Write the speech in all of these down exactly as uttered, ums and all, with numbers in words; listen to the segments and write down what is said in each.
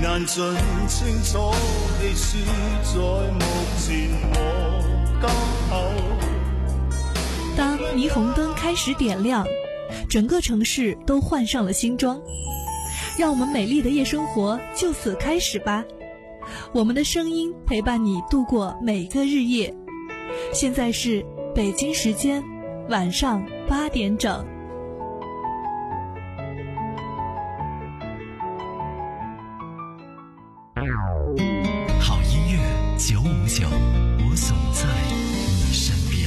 難盡清楚地說，在目前我剛好。 當霓虹燈開始點亮，整個城市都換上了新裝，讓我們美麗的夜生活就此開始吧。我們的聲音陪伴你度過每個日夜。現在是北京時間晚上八點整。 好音樂九五九，我總在你身邊。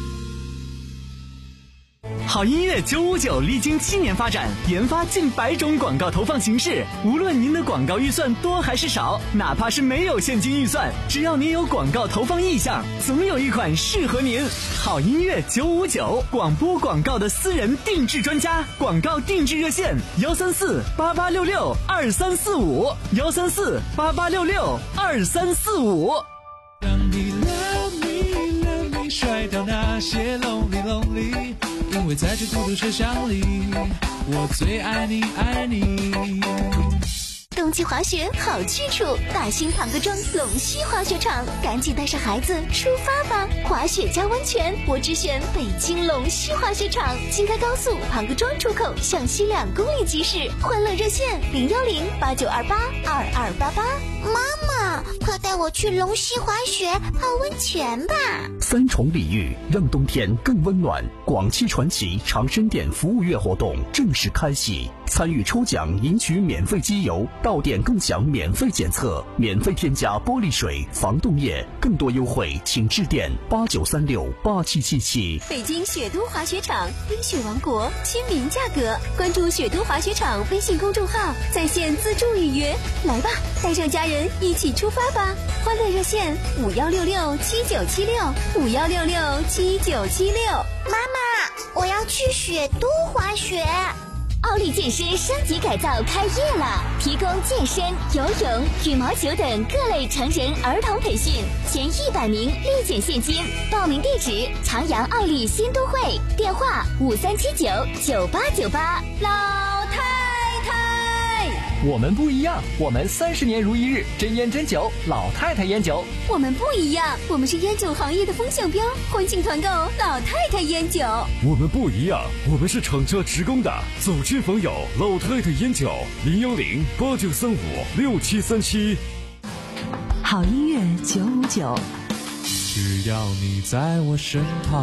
好音樂九五九歷經七年發展，研發近百種廣告投放形式。無論您的廣告預算多還是少，哪怕是沒有現金預算，只要您有廣告投放意向，總有一款適合您。好音樂九五九，廣播廣告的私人定制專家，廣告定制熱線：幺三四八八六六二三四五，幺三四八八六六二三四五。 让你 love me love me 甩掉那些 lonely lonely， 因为在这孤独车厢里，我最爱你爱你。 冬季滑雪好去处，大兴庞各庄龙溪滑雪场，赶紧带上孩子出发吧！滑雪加温泉，我只选北京龙溪滑雪场。京开高速庞各庄出口向西两公里即驶，欢乐热线零幺零八九二八二二八八。 妈妈，快带我去龙溪滑雪泡温泉吧！ 三重礼遇，让冬天更温暖。广汽传祺长生店服务月活动正式开启，参与抽奖赢取免费机油，到店共享免费检测，免费添加玻璃水、防冻液，更多优惠请致电八九三六八七七七。 北京雪都滑雪场，冰雪王国，亲民价格。关注雪都滑雪场微信公众号，在线自助预约。来吧，带上家人一起出发吧！欢乐热线五幺六六七九七六五幺六六七九七六。 妈妈，我要去雪都滑雪。 奥利健身升级改造开业了，提供健身、游泳、羽毛球等各类成人儿童培训，前一百名立减现金。报名地址：长阳奥利新都会，电话五三七九九八九八。老太太， 我们不一样，我们三十年如一日，真烟真酒，老太太烟酒。 我们不一样，我们是烟酒行业的风向标，欢庆团购老太太烟酒。 我们不一样，我们是厂家职工的，走亲访友，老太太烟酒，零幺零八九三五六七三七。 好音乐九五九， 只要你在我身旁。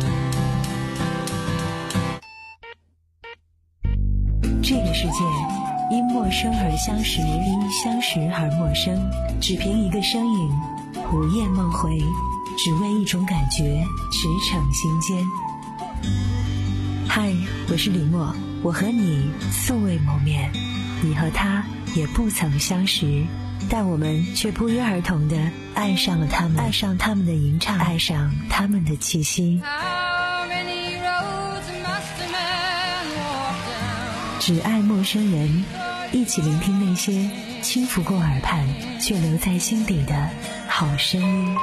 这个世界因陌生而相识，因相识而陌生，只凭一个身影，午夜梦回，只为一种感觉，驰骋心间。嗨，我是李默，我和你素未谋面，你和他也不曾相识，但我们却不约而同地爱上了他们，爱上他们的吟唱，爱上他们的气息。只爱陌生人，一起聆听那些轻拂过耳畔却留在心底的好声音。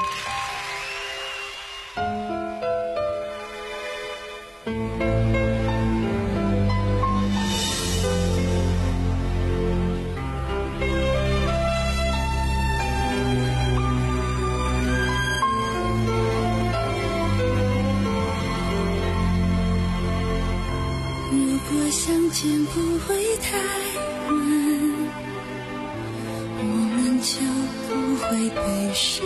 相见不会太晚，我们就不会悲伤，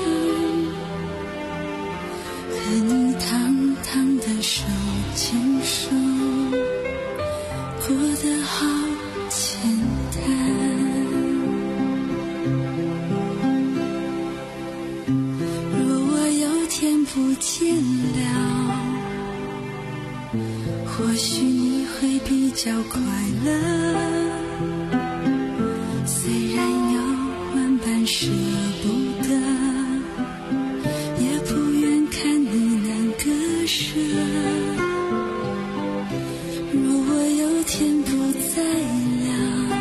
和你堂堂的手牵手，过得好简单。若我有天不见了，或许你会比较快乐，虽然有万般舍不得，也不愿看你难割舍。若我有天不在了，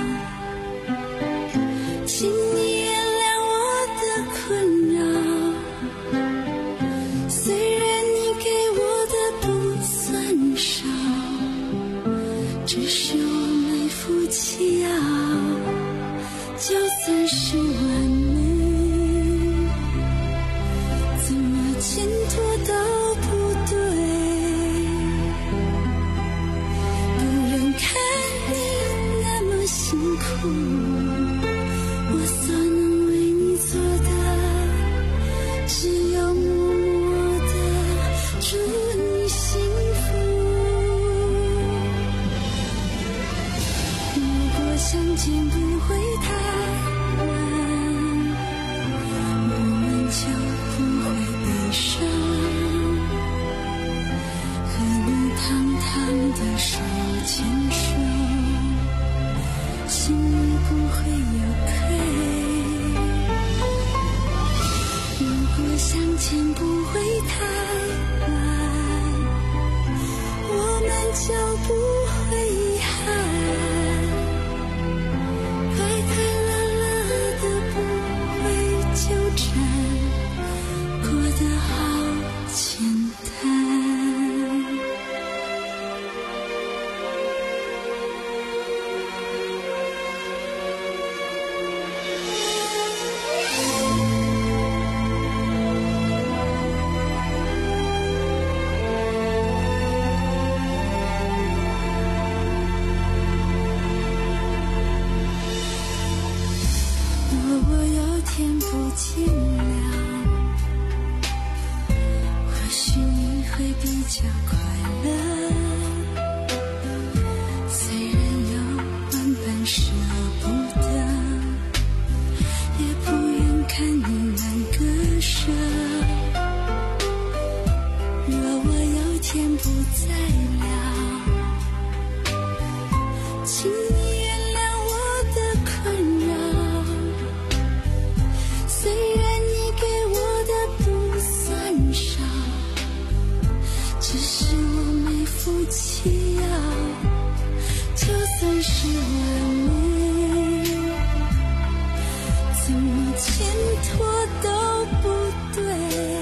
请你原谅我的困扰，虽然你给我的不算少，只是我没福气要就算是完美，怎么牵拖都不对，不忍看你那么辛苦，我所能为你做的只有默默的祝你幸福。如果相见不会太的手牵手，心里不会有愧。如果相见不会太晚，我们就不会遗憾。快快乐乐的不会纠缠，过得好简单。尽了，或许你会比较快乐。虽然有万般舍不得，也不愿看你难割舍。若我有天不在了，请你原谅我的困扰。虽然你给我的不算少，只是我没福气要。就算是完美，怎么牵拖都不对。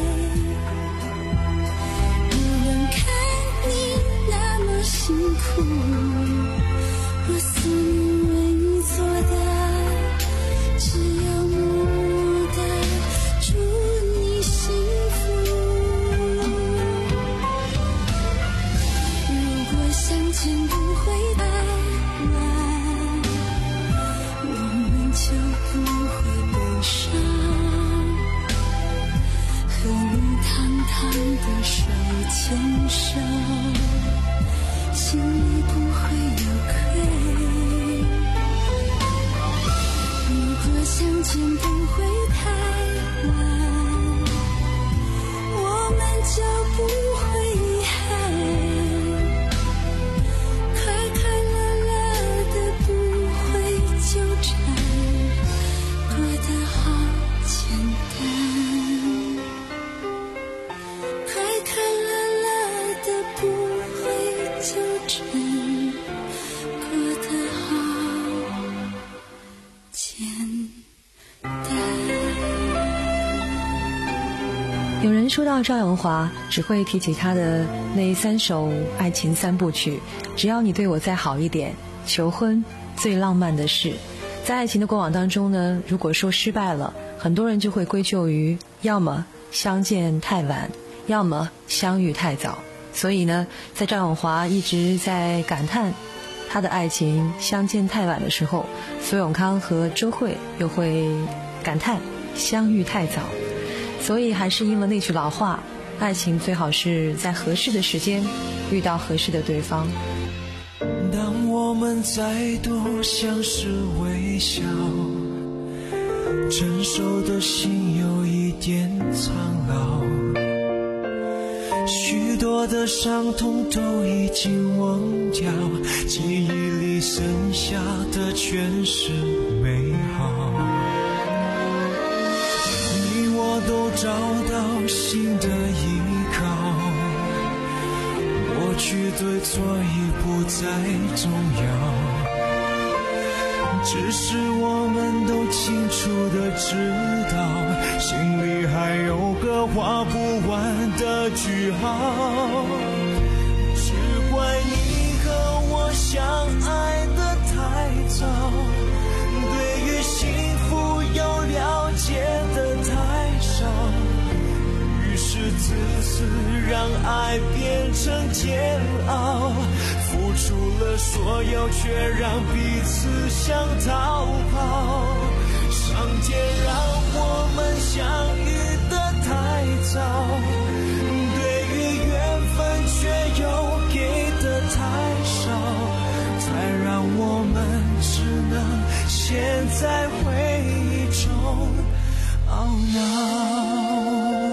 不能看你那么辛苦，我所能为你做的只有默默的祝你幸福。如果相见不会太晚，我们就不会悲伤。和你堂堂的手牵手，心里不会有愧。如果相见不会太晚，我们就不会遗憾。快快乐乐的不会纠缠，过得好简单。快快乐乐的不会纠缠，过得好简单。 有人说到赵咏华，只会提起他的那三首爱情三部曲，只要你对我再好一点，求婚，最浪漫的事。在爱情的过往当中呢，如果说失败了，很多人就会归咎于要么相见太晚，要么相遇太早。所以呢，在赵咏华一直在感叹他的爱情相见太晚的时候，苏永康和周蕙又会感叹相遇太早。所以还是应了那句老话，爱情最好是在合适的时间遇到合适的对方。 当我们再度相视微笑，成熟的心有一点苍老，许多的伤痛都已经忘掉，记忆里剩下的全是美好。你我都找到新的依靠，过去对错已不再重要，只是我们都清楚地知道，心里还有个画不完的句号。只怪你和我相爱的太早，对于心让爱变成煎熬，付出了所有却让彼此想逃跑，上天让我们相遇的太早，对于缘分却又给的太少，才让我们只能陷在回忆中懊恼。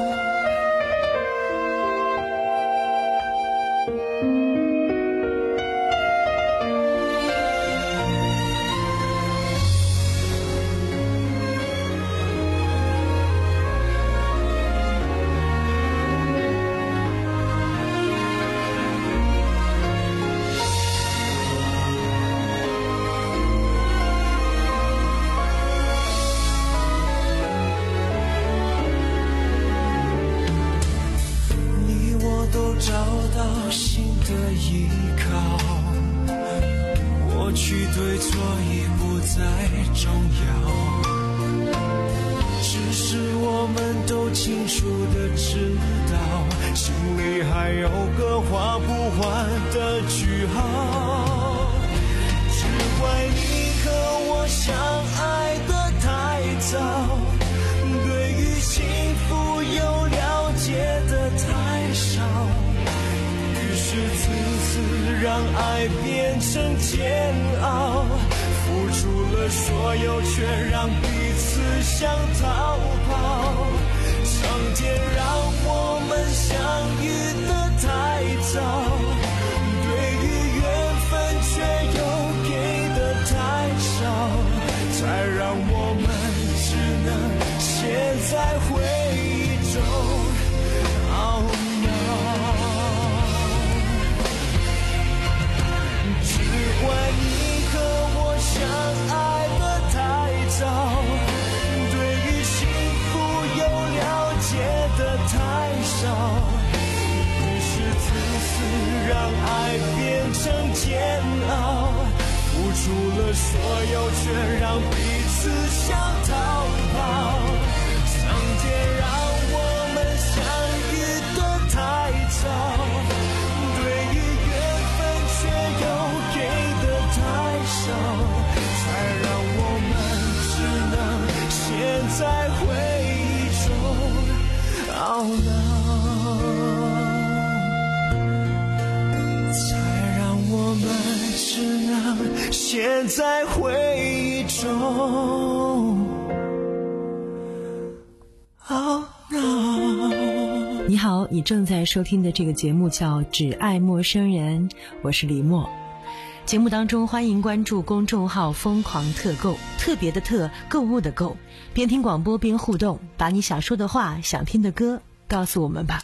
找到新的依靠，过去对错已不再重要，只是我们都清楚地知道，心里还有个画不完的句号，只怪你和我相爱的太早，对于幸福有了解的太少，是次次让爱变成煎熬，付出了所有却让彼此想逃跑，上天让我们相遇的太早，对于缘分却又给的太少，才让我们只能陷在回忆中懊恼。怪你和我相爱的太早，对于幸福有了解的太少，于是次次让爱变成煎熬，付出了所有却让彼此想逃跑，上天让我们相遇的太早，对于缘分却又给太少，才让我们只能陷在回忆中懊恼，才让我们只能陷在回忆中懊恼。 你好，你正在收听的这个节目叫《只爱陌生人》，我是李默。节目当中欢迎关注公众号疯狂特购，特别的特，购物的购，边听广播边互动，把你想说的话想听的歌告诉我们吧。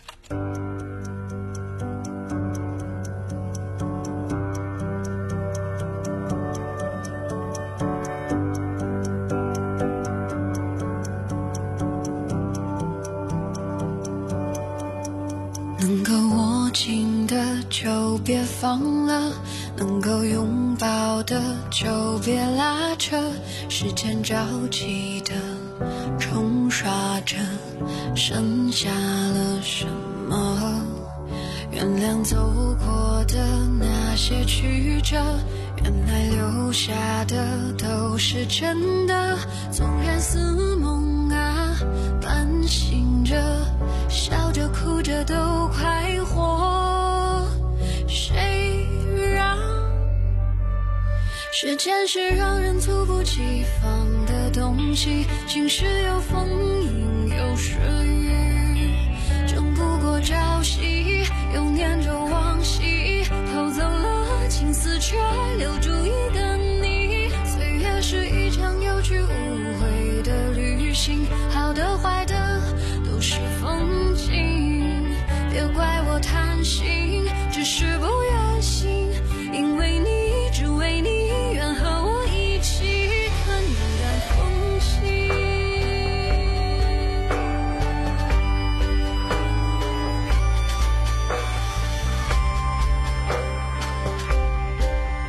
能够握紧的就别放了，能够拥抱的就别拉扯，时间着急的冲刷着，剩下了什么？原谅走过的那些曲折，原来留下的都是真的，纵然似梦啊，半醒着，笑着哭着都快活，谁让时间是让人猝不及防的东西，晴时有风，阴有时雨，争不过朝夕，又念着往昔，偷走了青丝却留住一个你，岁月是一场有去无回的旅行，好的坏的都是风景，别怪我贪心，只是不愿醒，因为你，只为你，愿和我一起看淡风轻。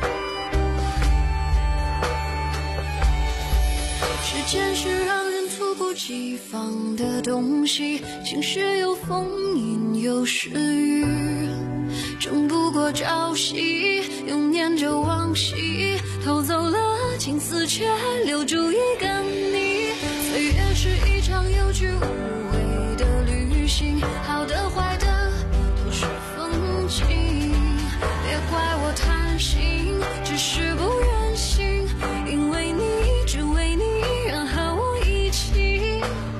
时间是让人猝猝不及防的东西，晴时有风，阴有时雨，争不过朝夕，又念着往昔，偷走了青丝，却留住一个你。岁月是一场有去无回的旅行，好的坏的都是风景，别怪我贪心，只是不忍心，因为你，只为你，愿和我一起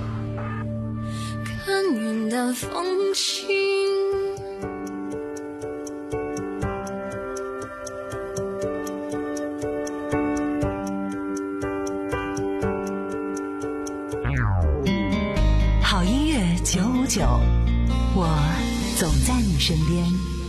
看云淡风轻。 好音乐九五九，我总在你身边。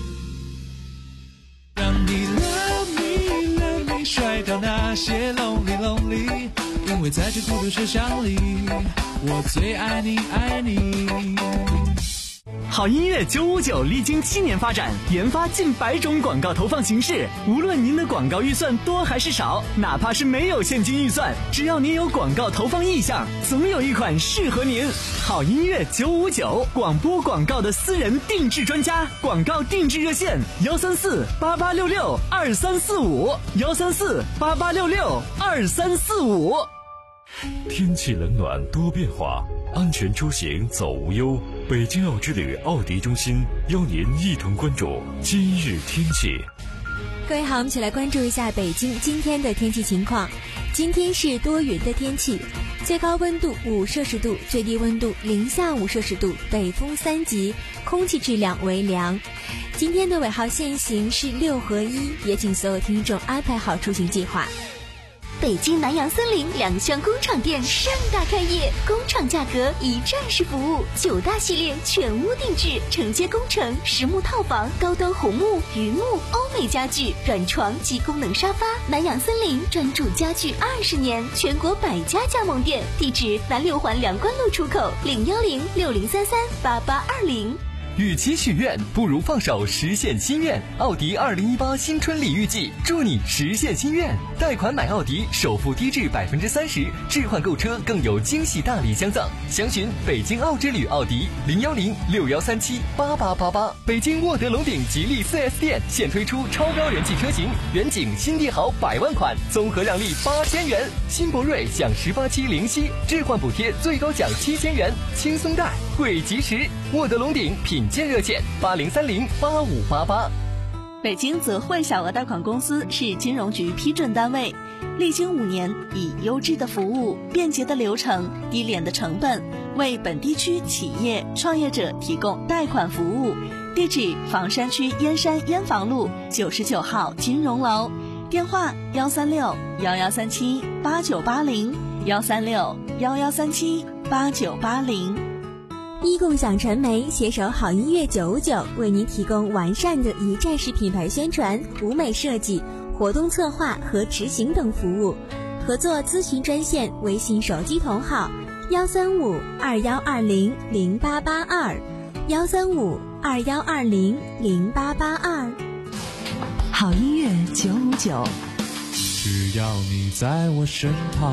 让你 love me love me 甩掉那些 lonely lonely， 因为在这孤独车厢里，我最爱你爱你。 好音乐九五九历经七年发展，研发近百种广告投放形式。无论您的广告预算多还是少，哪怕是没有现金预算，只要您有广告投放意向，总有一款适合您。好音乐九五九，广播广告的私人定制专家，广告定制热线：幺三四八八六六二三四五，幺三四八八六六二三四五。 天气冷暖多变化，安全出行走无忧。北京奥之旅奥迪中心邀您一同关注今日天气。 各位好，我们一起来关注一下北京今天的天气情况。今天是多云的天气，最高温度五摄氏度，最低温度零下五摄氏度，北风三级，空气质量为良。今天的尾号限行是六合一，也请所有听众安排好出行计划。 北京南洋森林两厢工厂店盛大开业，工厂价格一站式服务，九大系列全屋定制，承接工程、实木套房、高端红木、榆木、欧美家具、软床及功能沙发。南洋森林专注家具二十年，全国百家加盟店，地址南六环梁关路出口，零幺零六零三三八八二零。 与其许愿，不如放手实现心愿。奥迪二零一八新春礼遇季，祝你实现心愿。贷款买奥迪，首付低至百分之三十，置换购车更有惊喜大礼相赠。详询北京奥之旅奥迪零幺零六幺三七八八八八。北京沃德龙鼎吉利 四 S 店现推出超标人气车型，远景新帝豪百万款，综合让利八千元；新博瑞享十八期零息，置换补贴最高奖七千元，轻松贷，贵及时。沃德龙鼎品建热线八零三零八五八八。 北京泽汇小额贷款公司是金融局批准单位，历经五年，以优质的服务、便捷的流程、低廉的成本，为本地区企业创业者提供贷款服务。地址：房山区燕山燕房路九十九号金融楼，电话：幺三六幺幺三七八九八零，幺三六幺幺三七八九八零。 一共享传媒携手好音乐九五九，为您提供完善的一站式品牌宣传、舞美设计、活动策划和执行等服务。合作咨询专线：微信手机同号幺三五二幺二零零八八二，幺三五二幺二零零八八二。 好音乐九五九， 只要你在我身旁。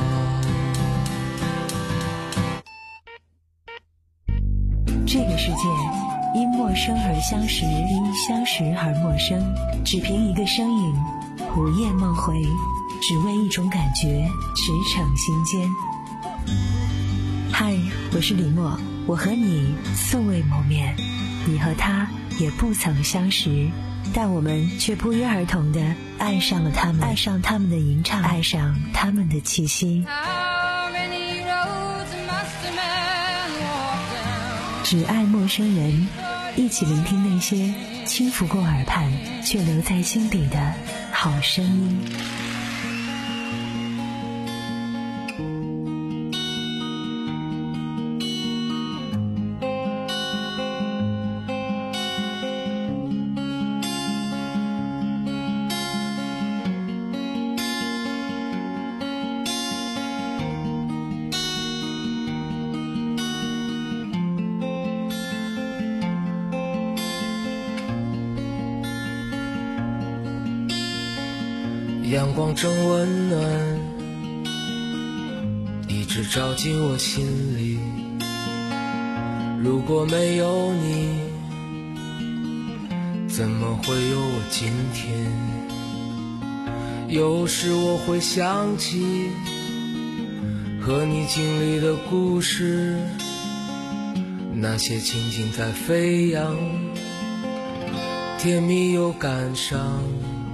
这个世界因陌生而相识，因相识而陌生，只凭一个声音，午夜梦回，只为一种感觉，驰骋心间。嗨，我是李默，我和你素未谋面，你和他也不曾相识，但我们却不约而同地爱上了他们，爱上他们的吟唱，爱上他们的气息。只爱陌生人，一起聆听那些轻拂过耳畔却留在心底的好声音。 阳光正温暖，一直照进我心里。如果没有你，怎么会有我今天？有时我会想起和你经历的故事，那些情景在飞扬，甜蜜又感伤。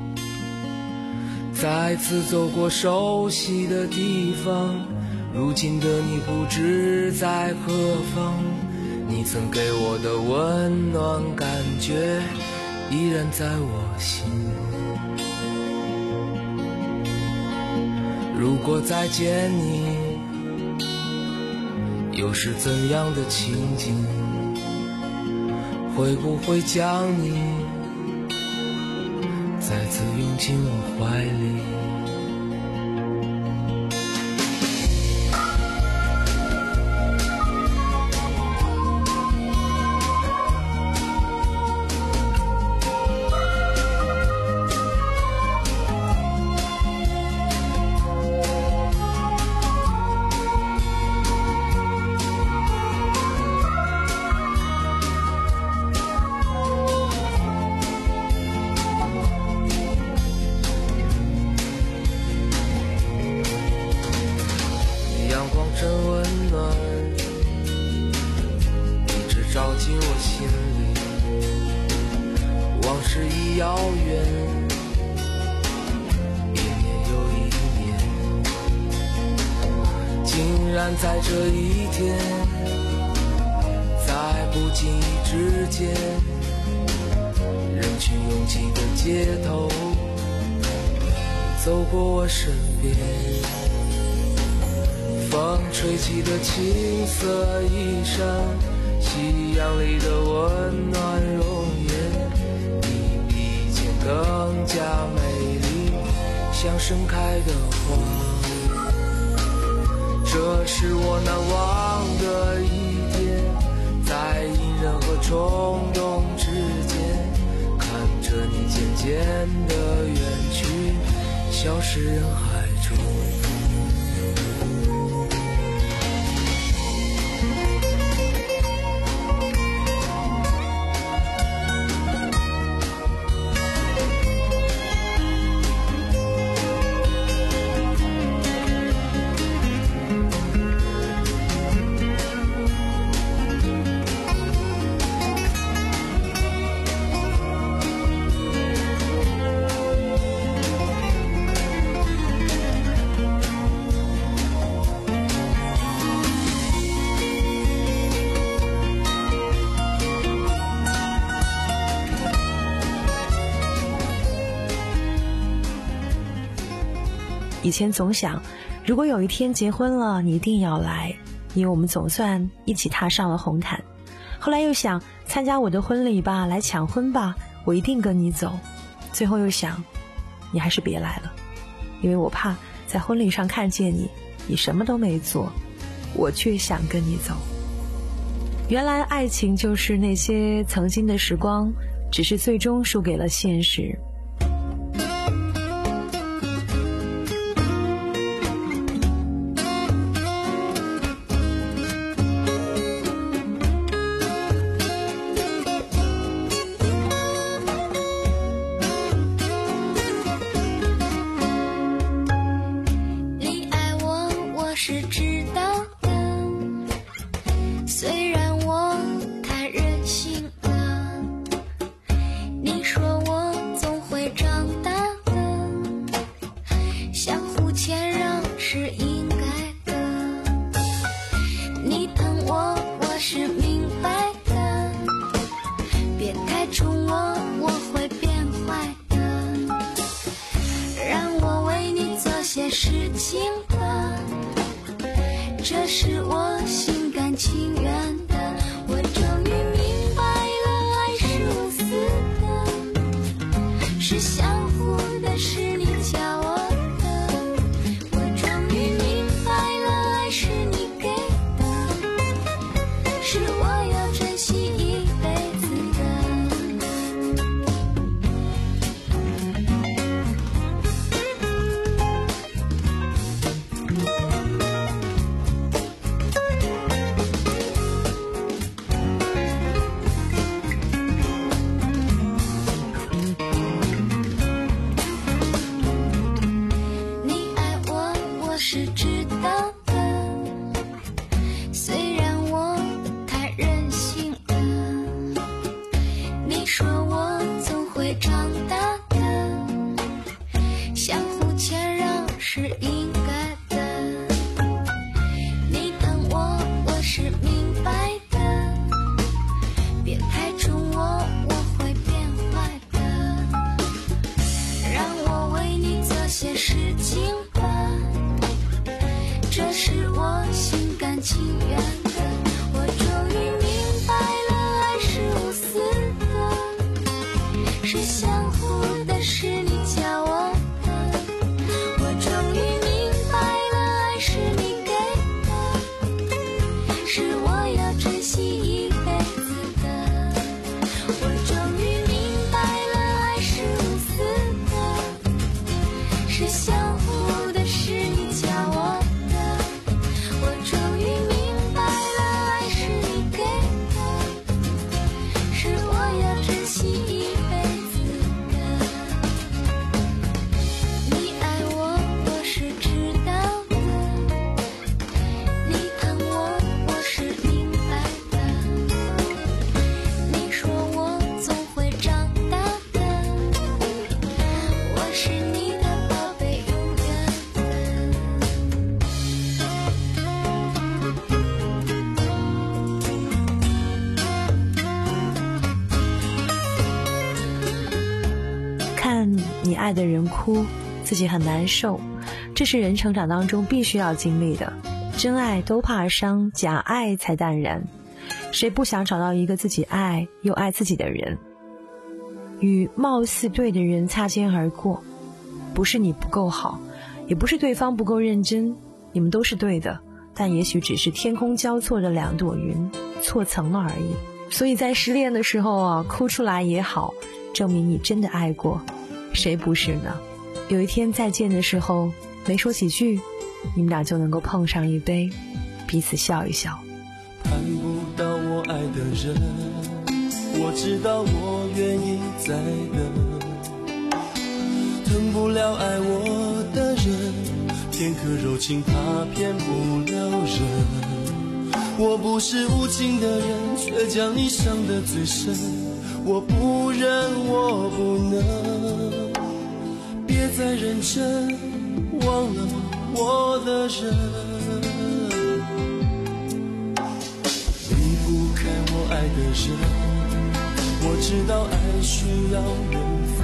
再次走过熟悉的地方，如今的你不知在何方。你曾给我的温暖感觉依然在我心。如果再见你，又是怎样的情景？会不会将你再次拥进我怀里？在这一天，在不经意之间，人群拥挤的街头，走过我身边。风吹起的青色衣衫，夕阳里的温暖容颜，你比以前更加美丽，像盛开的花。这是我难忘的一天，在隐忍和冲动之间，看着你渐渐的远去，消失人海中。 以前总想，如果有一天结婚了，你一定要来，因为我们总算一起踏上了红毯。后来又想，参加我的婚礼吧，来抢婚吧，我一定跟你走。最后又想，你还是别来了，因为我怕在婚礼上看见你，你什么都没做，我却想跟你走。原来爱情就是那些曾经的时光，只是最终输给了现实。 是知道的，虽然我太任性了，你说我总会长大的，相互谦让是应该的，你疼我我是明白的，别太宠我我会变坏的，让我为你做些事情吧，这是我心甘情愿的，我终于明白了，爱是无私的，是相互的，是你教我的，我终于明白了，爱是你给的，是我要珍惜一辈子的。 情愿的。我终于明白了，爱是无私的，是相互的，是你教我的。我终于明白了，爱是你给的，是我要珍惜一辈子的。我终于明白了，爱是无私的，是相互的，是你教我的。我终于明白了，爱是你给的，是我要珍惜一辈子的。你爱我，我是知道的，你疼我，我是明白的。你说我总会长大的，我是你的宝贝，永远看你爱的人哭，自己很难受，这是人成长当中必须要经历的。真爱都怕伤，假爱才淡然。谁不想找到一个自己爱又爱自己的人？与貌似对的人擦肩而过，不是你不够好，也不是对方不够认真，你们都是对的，但也许只是天空交错的两朵云错层了而已。所以在失恋的时候啊，哭出来也好，证明你真的爱过，谁不是呢？有一天再见的时候，没说几句，你们俩就能够碰上一杯，彼此笑一笑。 盼不到我爱的人，我知道我愿意再等，疼不了爱我的人，片刻柔情他骗不了人。我不是无情的人，却将你伤得最深，我不忍我不能，别再认真，忘了我的人。离不开我爱的人，我知道爱需要缘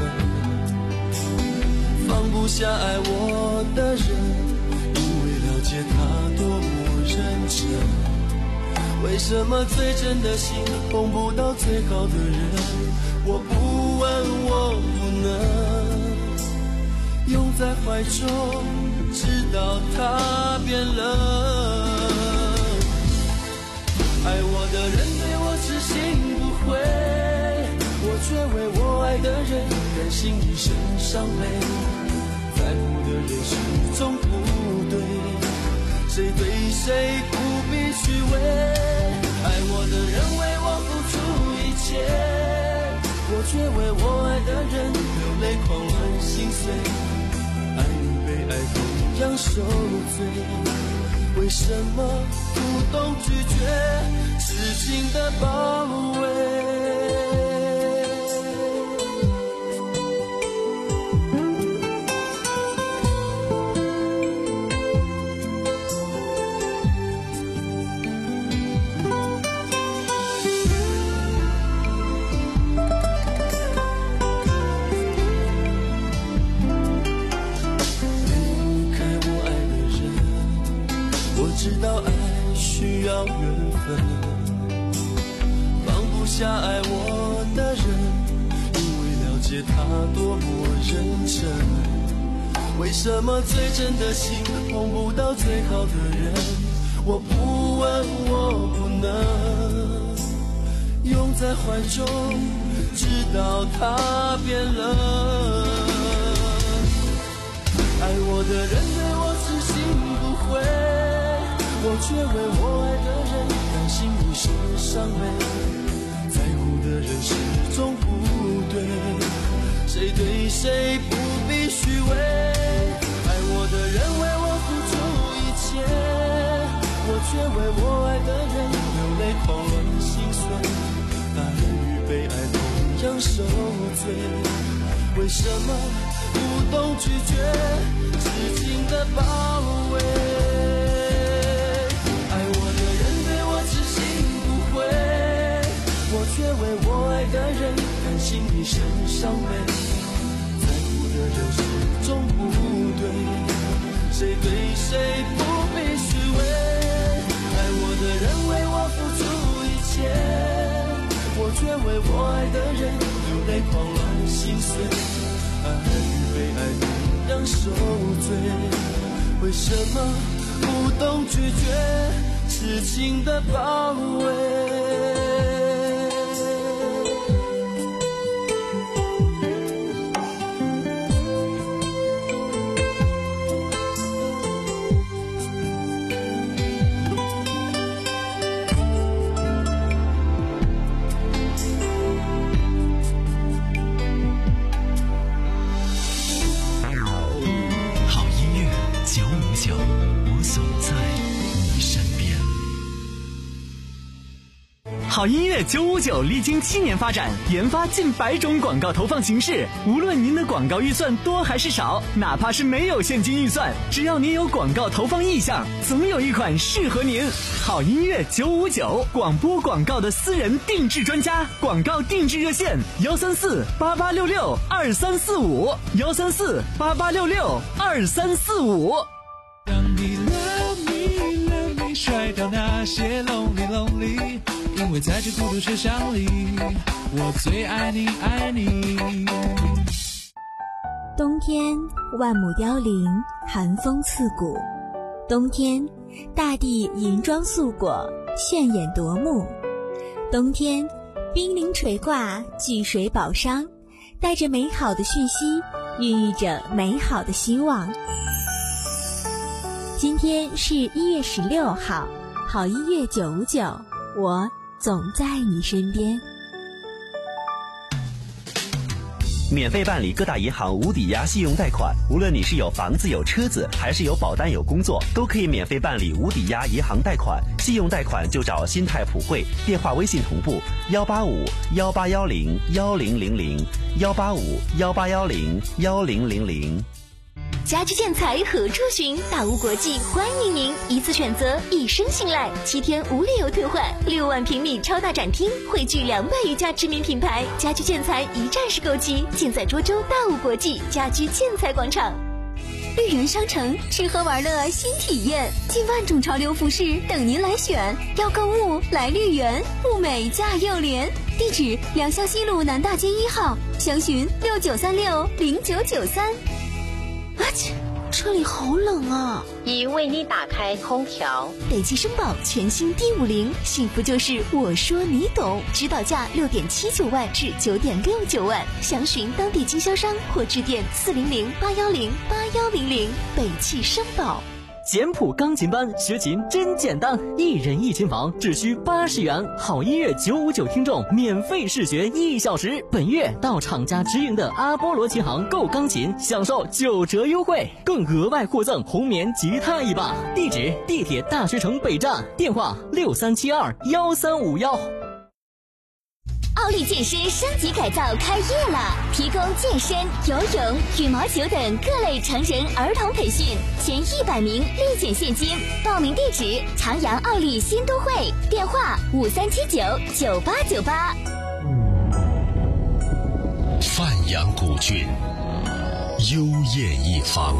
分，放不下爱我的人，因为了解他多么认真。为什么最真的心碰不到最好的人？我不问我不能，拥在怀中，直到他变冷。爱我的人对我痴心不悔，我却为我爱的人甘心一生伤悲。在乎的人始终不对，谁对谁不必虚伪。爱我的人为我付出一切，我却为我爱的人流泪狂乱心碎。爱与被爱同样受罪，为什么不懂拒绝痴情的包围？知道爱需要缘分，放不下爱我的人，因为了解他多么认真。为什么最真的心碰不到最好的人？我不问我不能，拥在怀中，直到他变冷。爱我的人对我痴心不悔，我却为我爱的人甘心一生伤悲。在乎的人始终不对，谁对谁不必虚伪。爱我的人为我付出一切，我却为我爱的人流泪狂乱心碎。爱与被爱同样受罪，为什么不懂拒绝痴情的包围？我却为我爱的人甘心一生伤悲。在乎的人始终不对，谁对谁不必虚伪。爱我被狂乱心碎，爱与被爱你让受罪，为什么不懂拒绝痴情的包围？ 好音乐九五九历经七年发展，研发近百种广告投放形式。无论您的广告预算多还是少，哪怕是没有现金预算，只要您有广告投放意向，总有一款适合您。好音乐九五九，广播广告的私人定制专家，广告定制热线：幺三四八八六六二三四五，幺三四八八六六二三四五。 让你 love me love me 甩掉那些 lonely lonely， 因为在这孤独车厢里，我最爱你爱你。 冬天万亩凋零，寒风刺骨。冬天大地银装素裹，炫眼夺目。冬天冰凌垂挂，巨水宝商，带着美好的讯息，孕育着美好的希望。今天是一月十六号，好音乐九五九，我总在你身边。 免费办理各大银行无抵押信用贷款，无论你是有房子有车子，还是有保单有工作，都可以免费办理无抵押银行贷款。信用贷款就找新泰普惠，电话微信同步幺八五幺八幺零幺零零零幺八五幺八幺零幺零零零。 家居建材何处寻？大屋国际欢迎您，一次选择，一生信赖，七天无理由退换，六万平米超大展厅，汇聚两百余家知名品牌，家居建材一站式购齐，尽在涿州大屋国际家居建材广场。绿园商城，吃喝玩乐新体验，近万种潮流服饰等您来选。要购物来绿园，物美价又廉。地址：良乡西路南大街一号，详询六九三六零九九三。啊切，车里好冷啊！ 已为你打开空调。 北汽绅宝全新 D 五零，幸福就是我说你懂，指导价六点七九万至九点六九万，详询当地经销商或致电四零零八幺零八幺零零。北汽绅宝。 简谱钢琴班学琴真简单，一人一琴房只需八十元，好音乐九五九听众免费试学一小时。本月到厂家直营的阿波罗琴行购钢琴，享受九折优惠，更额外获赠红棉吉他一把。地址：地铁大学城北站，电话六三七二幺三五幺。 奥利健身升级改造开业了，提供健身、游泳、羽毛球等各类成人儿童培训，前一百名立减现金。报名地址：长阳奥利新都会，电话五三七九九八九八。 范阳古郡，幽艳一方，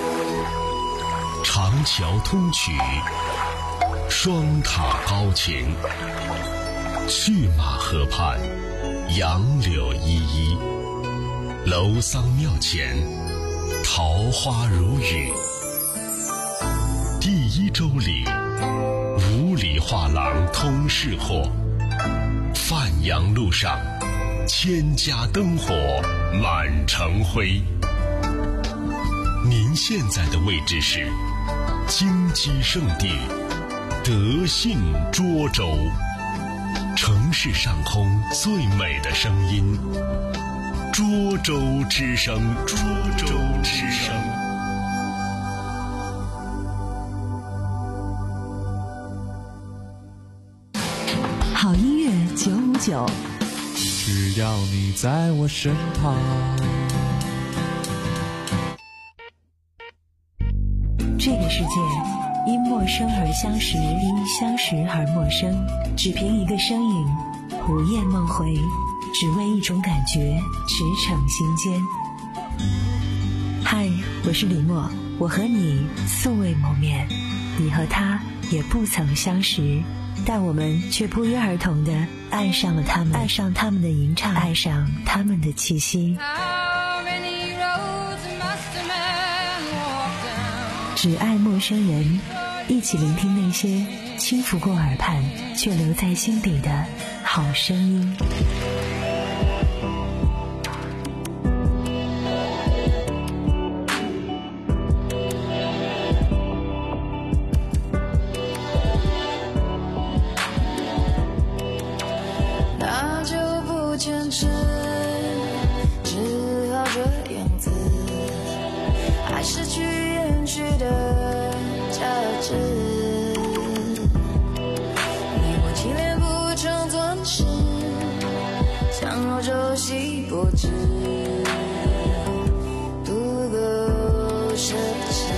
长桥通衢，双塔高擎。去马河畔，杨柳依依，楼桑庙前，桃花如雨。第一周里，五里画廊通市货，范阳路上，千家灯火满城辉。您现在的位置是京畿圣地德信涿州。城市上空最美的声音，涿州之声，涿州之声。 好音乐九五九， 只要你在我身旁。 这个世界因陌生而相识，因相识而陌生，只凭一个身影，午夜梦回，只为一种感觉，驰骋心间。嗨，我是李默，我和你素未谋面，你和他也不曾相识，但我们却不约而同地爱上了他们，爱上他们的吟唱，爱上他们的气息。只爱陌生人，一起聆听那些轻拂过耳畔却留在心底的好声音。 那就不坚持，只好这样子，还失去延续的价值。你我起脸不成钻石，像欧洲锡箔纸，不够奢侈。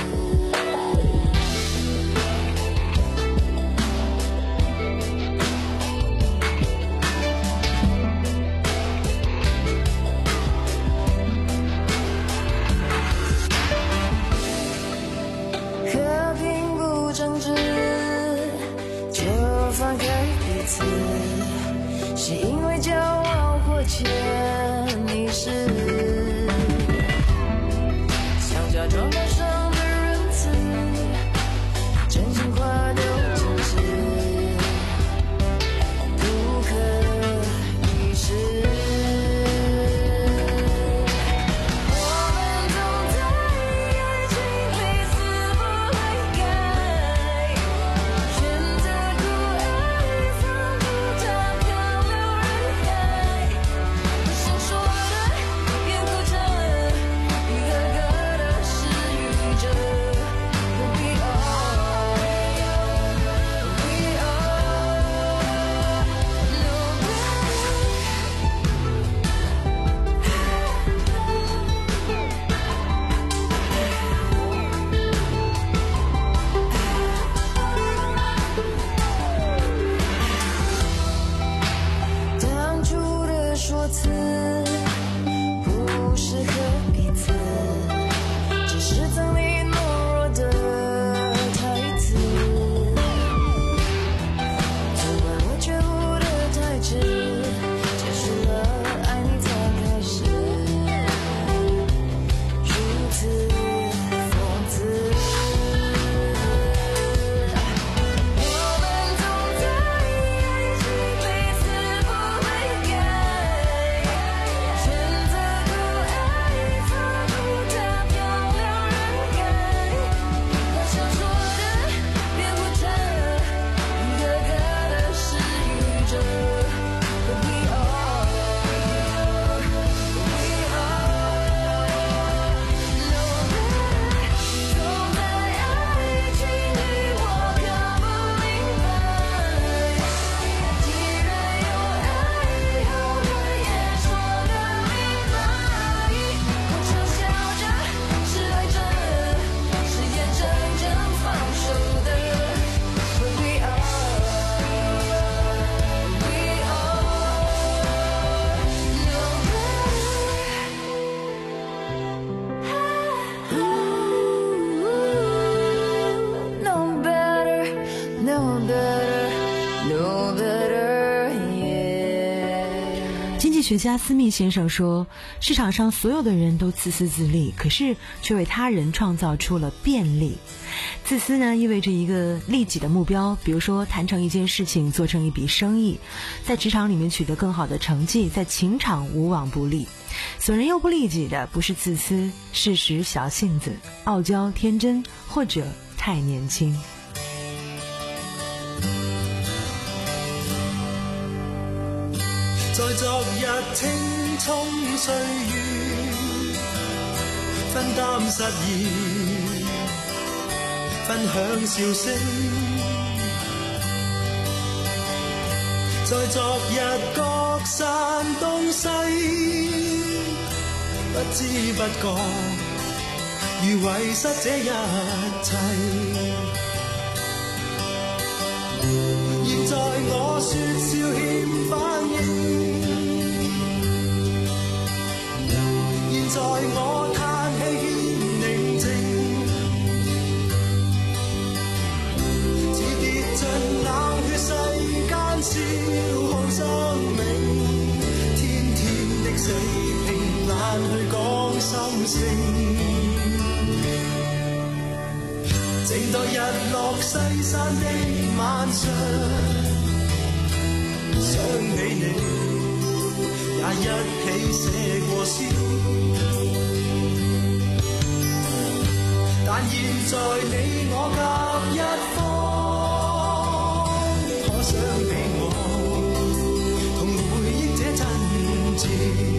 和平不争执，就放开彼此，是因为骄傲或潜意识，想假装高尚的仁慈，真心话都坚持，不可一世。说辞不适合彼此，只是曾你懦弱的台词，尽管我觉悟的太迟，结束了爱你才开始，如此讽刺。我们总在爱情彼此不会改，选择不爱，放逐它漂亮人海，把想说的变不成一个个的失语者。But we are, we are no better， 总在爱情里我看不明白，既然有爱，好人也说得明白，口上笑着是爱着，是眼睁睁放手的。But we are, we are no better, no better, no better, yeah。 经济学家斯密先生说，市场上所有的人都自私自利，可是却为他人创造出了便利。自私呢，意味着一个利己的目标，比如说谈成一件事情，做成一笔生意，在职场里面取得更好的成绩，在情场无往不利。损人又不利己的，不是自私，是使小性子、傲娇、天真，或者太年轻。 在昨日青葱歲月，分擔實現，分享笑聲。在昨日各散東西，不知不覺如遺失這一切。現在我說笑欠反應，現在我嘆氣欠寧靜， 聲，靜待日落西山的晚上，想起你也一起寫過詩，但現在你我隔一方，可想起我同回憶這真摯。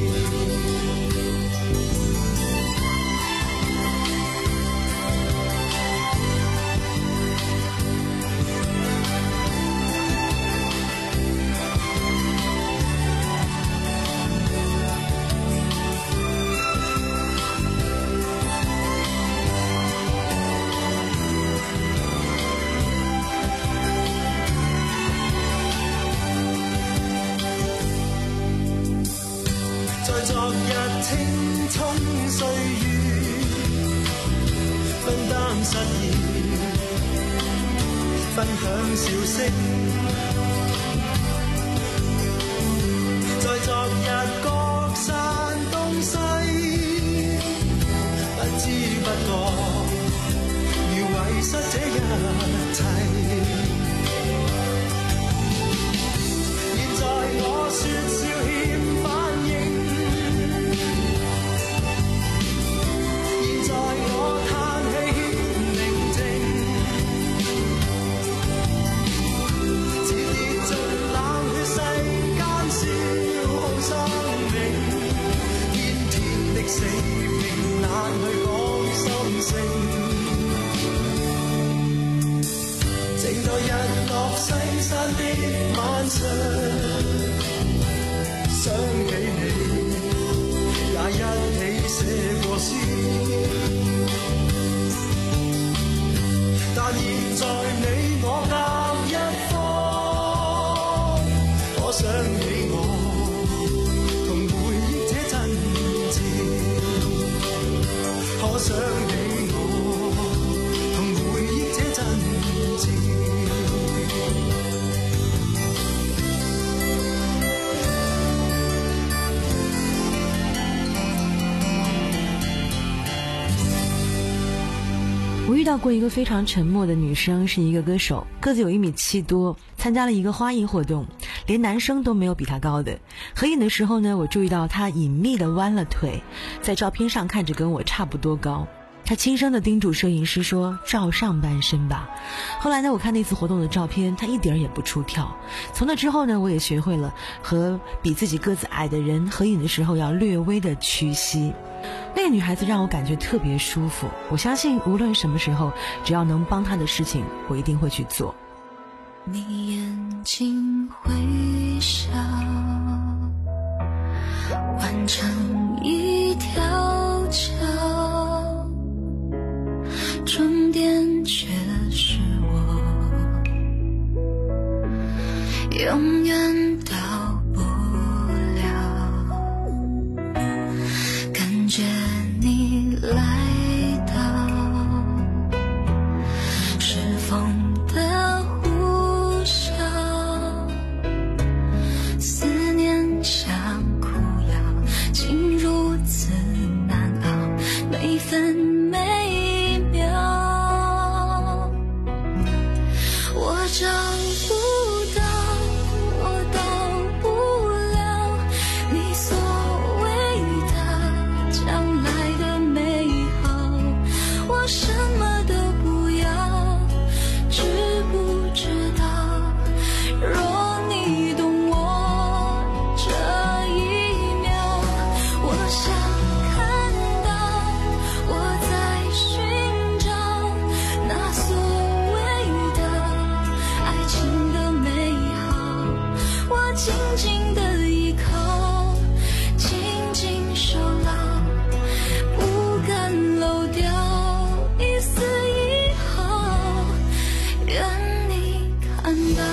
分享笑聲，在昨日各散東西，不知不覺要遺失這一切。現在我說笑欠反應，現在我嘆氣欠寧靜。死命懶去講心聲，靜待日落西山的晚上，想起你也一起寫過詩，但現在你我隔一方，可想起我可想起我同回憶這真摯。 我遇到过一个非常沉默的女生，是一个歌手，个子有一米七多，参加了一个花艺活动，连男生都没有比她高的。合影的时候呢，我注意到她隐秘地弯了腿，在照片上看着跟我差不多高。她轻声地叮嘱摄影师说，照上半身吧。后来呢，我看那次活动的照片，她一点也不出挑。从那之后呢，我也学会了和比自己个子矮的人合影的时候要略微的屈膝。那个女孩子让我感觉特别舒服，我相信无论什么时候，只要能帮她的事情，我一定会去做。 你眼睛微笑，完成一条桥，终点却是我，永远到不了。感觉你来到，是风的呼啸，思念像苦药，竟如此难熬，每分每秒，我找不到，我到不了你所谓的将来的美好，我什么都不要，知不知道，若你懂我这一秒，我想看到我在寻找那所谓的爱情的美好，我紧紧的依靠，紧紧守牢，不敢漏掉一丝一毫，愿你看到。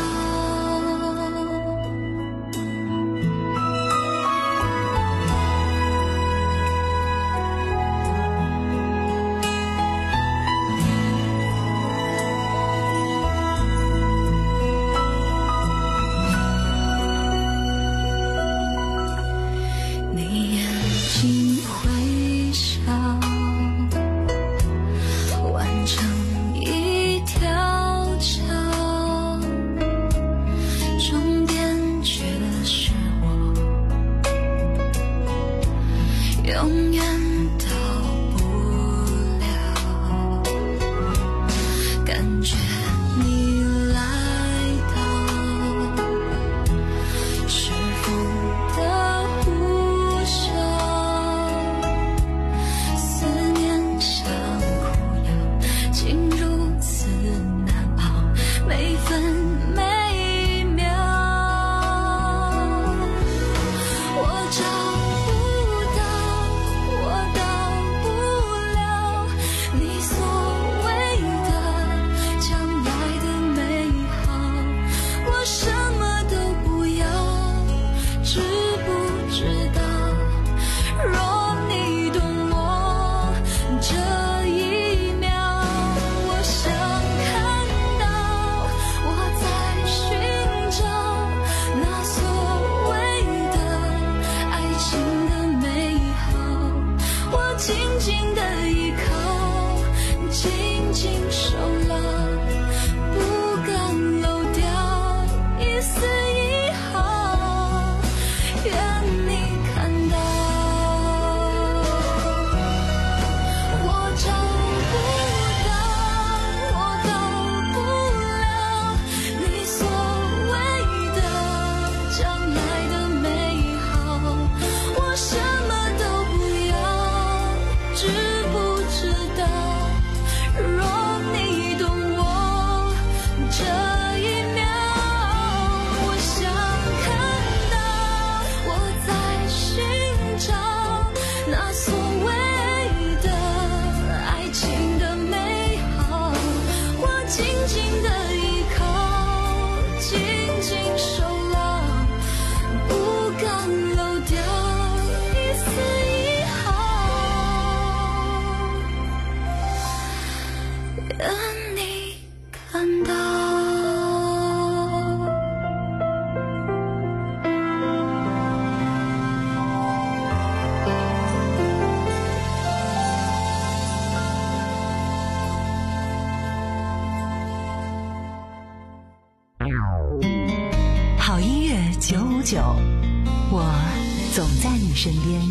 好音乐九五九，我总在你身边。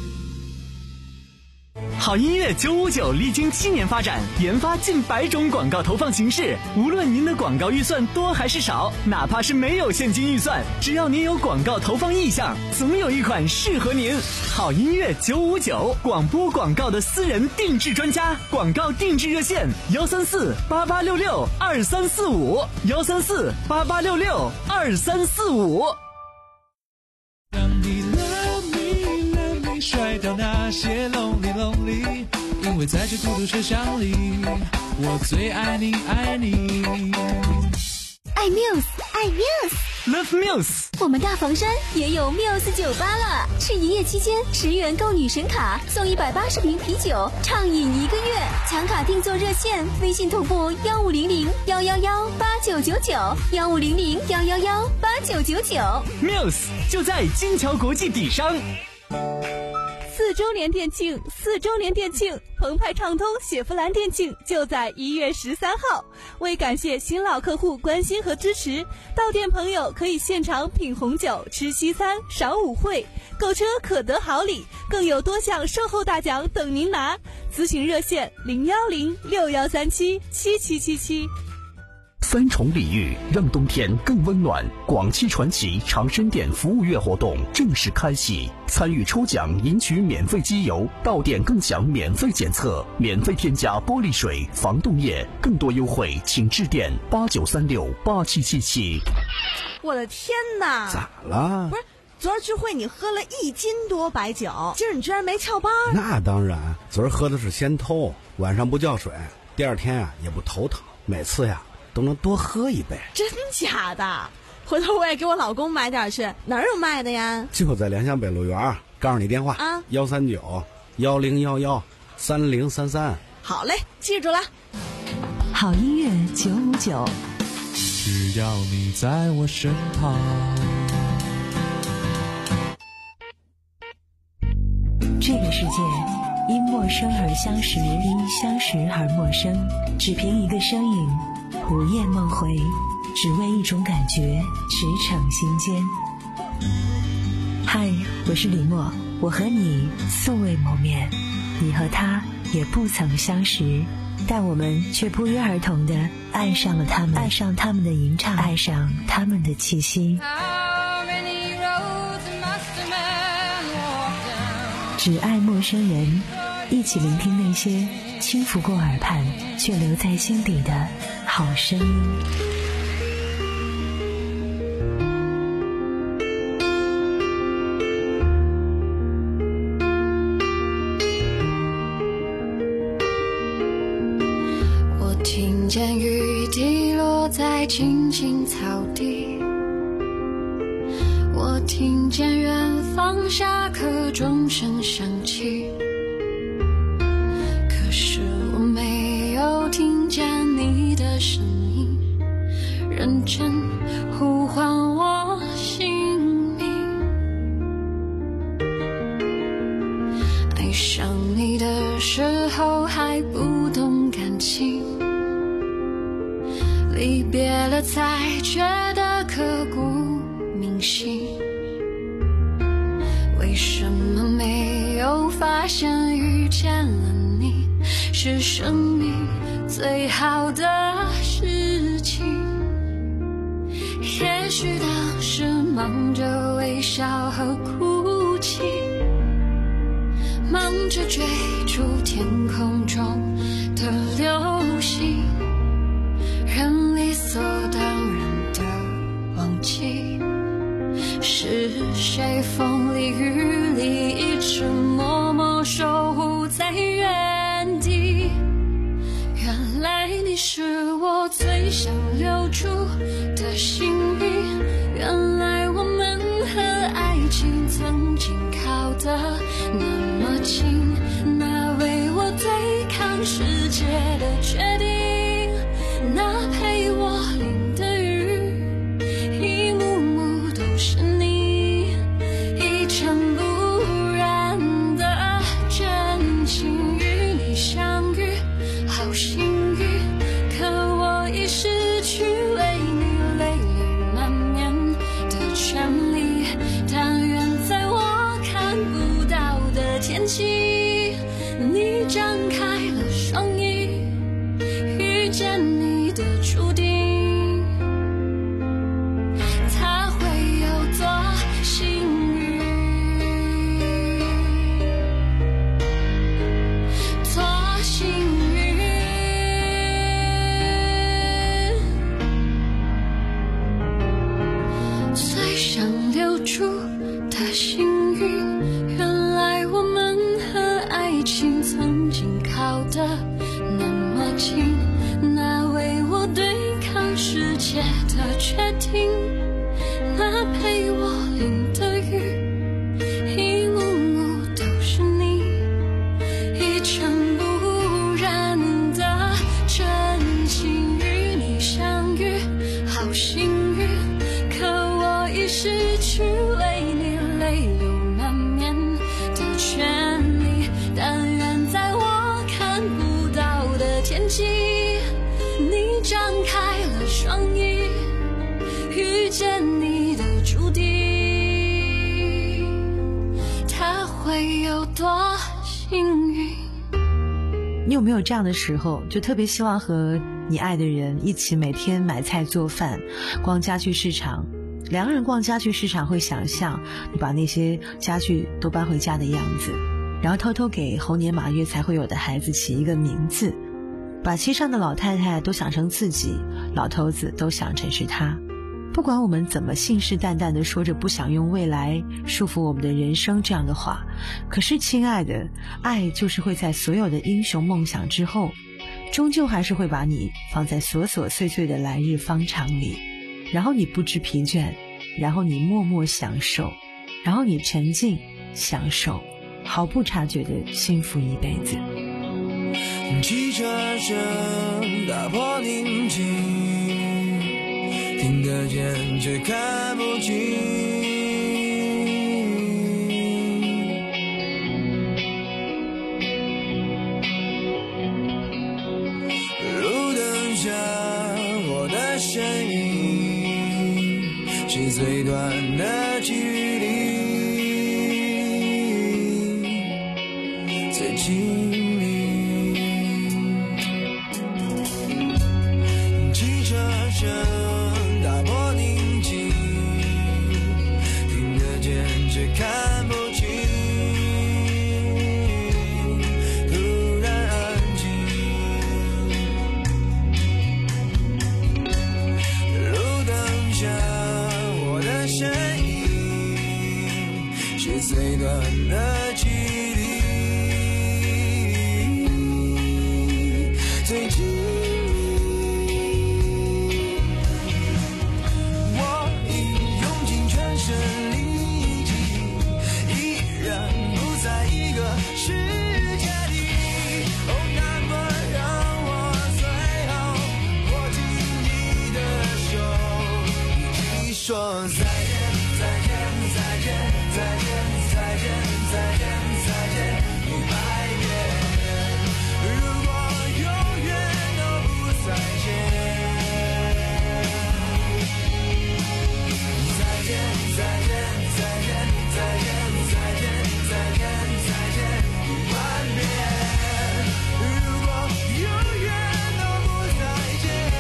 好音乐九五九历经七年发展，研发近百种广告投放形式。无论您的广告预算多还是少，哪怕是没有现金预算，只要您有广告投放意向，总有一款适合您。好音乐九五九，广播广告的私人定制专家，广告定制热线：幺三四八八六六二三四五，幺三四八八六六二三四五。 让你 love me love me 甩掉那些 lonely lonely， 因为在这孤独车厢里，我最爱你爱你。 爱 Muse 爱 Muse Love Muse， 我们大房山也有 Muse 酒吧了，是一夜期间十元购女神卡，送一百八十瓶啤酒，畅饮一个月。抢卡订座热线：微信同步幺五零零幺幺幺八九九九，幺五零零幺幺幺八九九九。 Muse 就在金桥国际底商。 四周年店庆，四周年店庆，澎湃畅通雪佛兰店庆就在一月十三号。为感谢新老客户关心和支持，到店朋友可以现场品红酒、吃西餐、赏舞会，购车可得好礼，更有多项售后大奖等您拿。咨询热线：零幺零六幺三七七七七七。 三重礼遇让冬天更温暖，广汽传祺长申店服务月活动正式开启，参与抽奖赢取免费机油，到店更享免费检测，免费添加玻璃水、防冻液，更多优惠请致电八九三六八七七七。 我的天哪！ 咋了？ 不是，昨儿聚会你喝了一斤多白酒，今儿你居然没翘班？ 那当然，昨儿喝的是仙偷，晚上不叫水，第二天呀、啊、也不头疼，每次呀都能多喝一杯。 真假的？回头我也给我老公买点去。哪儿有卖的呀？ 就在联想北路园，告诉你电话啊，幺三九幺零幺幺三零三三。 好嘞，记住了。 好音乐九五九， 只要你在我身旁。 这个世界因陌生而相识，因相识而陌生，只凭一个身影，午夜梦回，只为一种感觉，驰骋心间。嗨，我是李默，我和你素未谋面，你和他也不曾相识，但我们却不约而同地爱上了他们，爱上他们的吟唱，爱上他们的气息。只爱陌生人，一起聆听那些轻拂过耳畔却留在心底的好声音。 我听见雨滴落在青青草地，我听见远方下课钟声响起，可是我没有听见你的声音，认真呼唤我姓名。爱上你的时候还不懂感情，离别了才觉得刻骨铭心。为什么没有发现遇见了你是生命最好的事情？也许当时忙着微笑和哭泣，忙着追逐天空中的流星，人理所当然的忘记是谁风里雨里一直默默守护在原地。原来你是我最想留住的幸运，原来我们和爱情曾经靠得那么近，那为我对抗世界的决定，那陪我淋的雨，一幕幕都是你，一尘不染的真情。与你相遇好幸运，可我已失去为你泪流想留住的幸运，原来我们和爱情曾经靠得那么近，那为我对抗世界的决定，那陪我淋的雨，一幕幕都是你，一尘不染的真情与你相遇，好幸运，可我已失去为你泪流满面的权利，但愿在我看不到的天际，你张开了双翼，遇见你的注定，他会有多幸运。 你有没有这样的时候，就特别希望和你爱的人一起每天买菜做饭，逛家具市场，两个人逛家具市场会想象你把那些家具都搬回家的样子，然后偷偷给猴年马月才会有的孩子起一个名字，把街上的老太太都想成自己，老头子都想成是他。不管我们怎么信誓旦旦地说着不想用未来束缚我们的人生这样的话，可是亲爱的，爱就是会在所有的英雄梦想之后，终究还是会把你放在琐琐碎碎的来日方长里，然后你不知疲倦，然后你默默享受，然后你沉静享受，毫不察觉的幸福一辈子。 汽车声打破宁静，听得见却看不清，路灯下我的身影，是最短的距离，最亲密。汽车声打破宁静，听得见却看不清，突然安静，路灯下我的身影，是最短的距离，最近说再见，再见，再见，再见，再见，再见，再见，一百遍。如果永远都不再见，再见，再见，再见，再见，再见，再见，再见，一万遍。如果永远都不再见。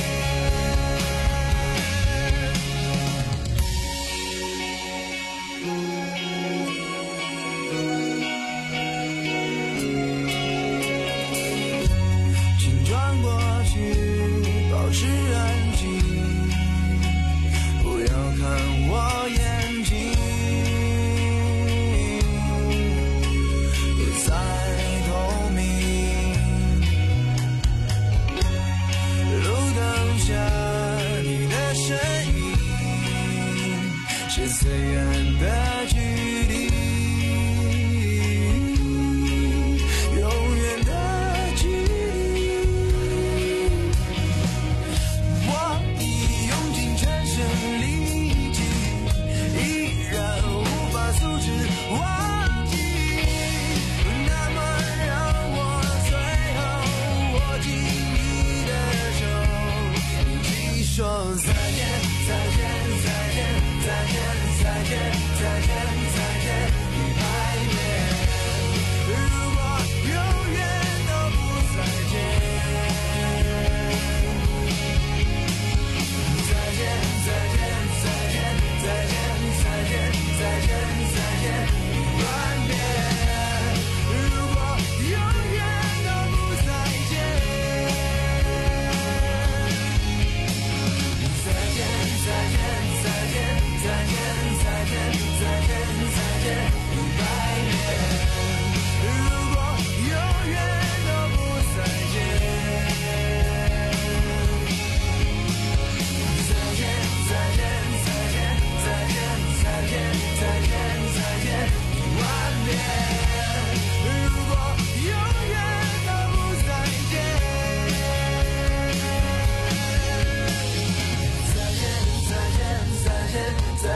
请转过去，保持安静，不要看我眼睛，不再透明。路灯下你的身影，是最远的距离，永远的距离。我已用尽全身力气，依然无法阻止忘记，那么让我最后握紧你的手，一起说再见，再见，再见，再见，再见，再见，再见，一百遍。如果永远都不再见，再见，再见，再见，再见，再见，再见，再见，一万遍。如果永远都不再见，再见，再见，再见，再见，再见。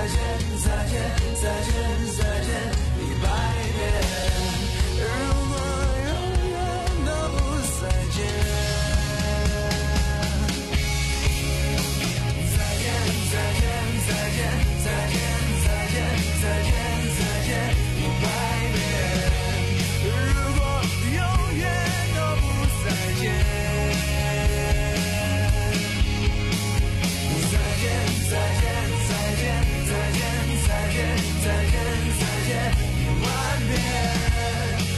再见，再见，再见。